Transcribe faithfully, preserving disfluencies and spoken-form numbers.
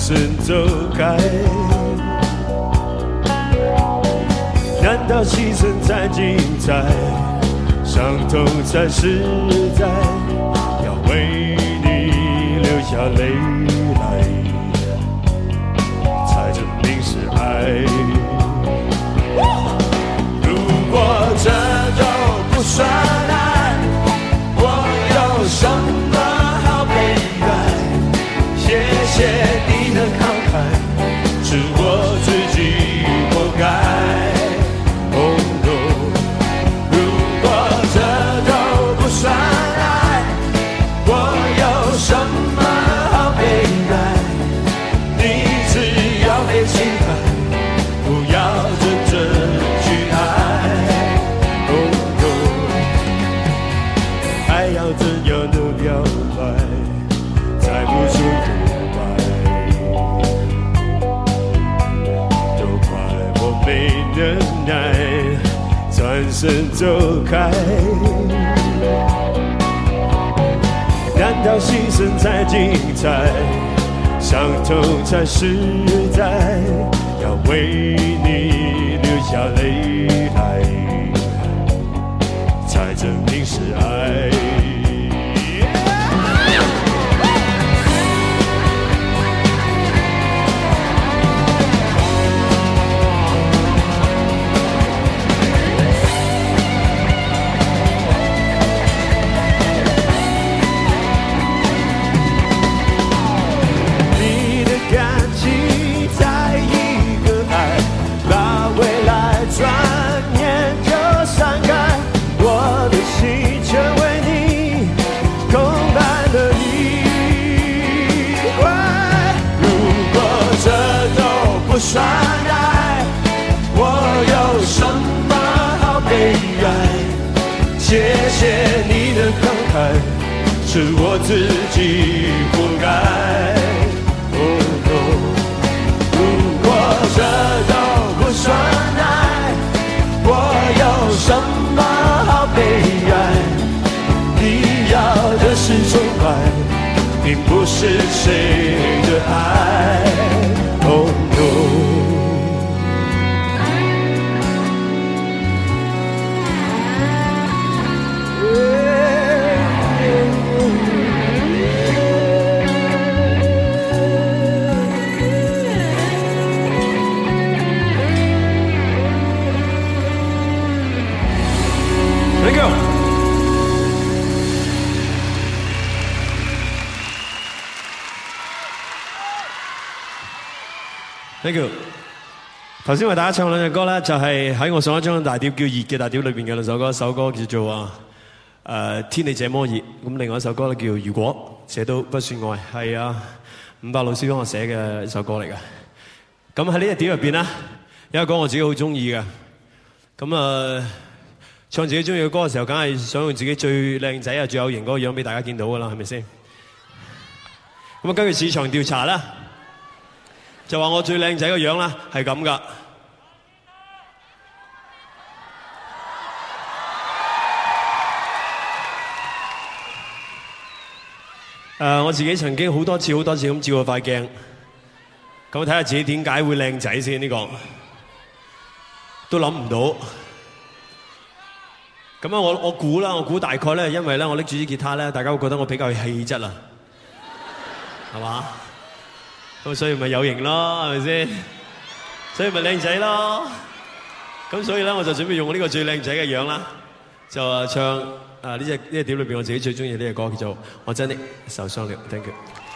身走开。难道牺牲才精彩，伤痛才实在？要为你流下泪来，才证明是爱。如果这都不算爱，我有什么好悲哀？谢谢你的慷慨，是我自己活该。转身走开，难道牺牲才精彩，伤痛才实在？要为你流下泪来，才证明是爱。不算爱，我有什么好悲哀？谢谢你的慷慨，是我自己活该。哦哦，如果这都不算爱，我有什么好悲哀？你要的是宠爱，并不是谁的爱。哦。Thank you. Thank you. 頭先為大家唱兩隻歌咧，就係喺我上一張大碟叫《熱》嘅大碟裏邊嘅兩首歌，一首歌叫做啊誒、呃、天氣這麼熱，咁另外一首歌咧叫《如果這都不算愛》，係啊伍佰老師幫我寫嘅一首歌嚟嘅。咁喺呢隻碟入邊咧，有一個歌我自己好中意嘅，咁啊。呃唱自己中意嘅歌嘅時候，梗係想用自己最靚仔啊、最有型嗰個樣俾大家見到噶啦，係咪先？咁啊，根據市場調查啦，就話我最靚仔個樣啦係咁噶。誒，我自己曾經好多次、好多次咁照過塊鏡，咁睇下自己點解會靚仔先，呢個都諗唔到。咁啊，我我估啦，我估大概咧，因為咧我拎住支吉他咧，大家會覺得我比較有氣質啊，係嘛？咁所以咪有型咯，係咪先？所以咪靚仔咯。咁所以咧，我就準備用我呢個最靚仔嘅樣啦，就啊唱啊呢隻呢隻碟裏邊我自己最中意呢隻歌叫做《我真的受傷了》。Thank you。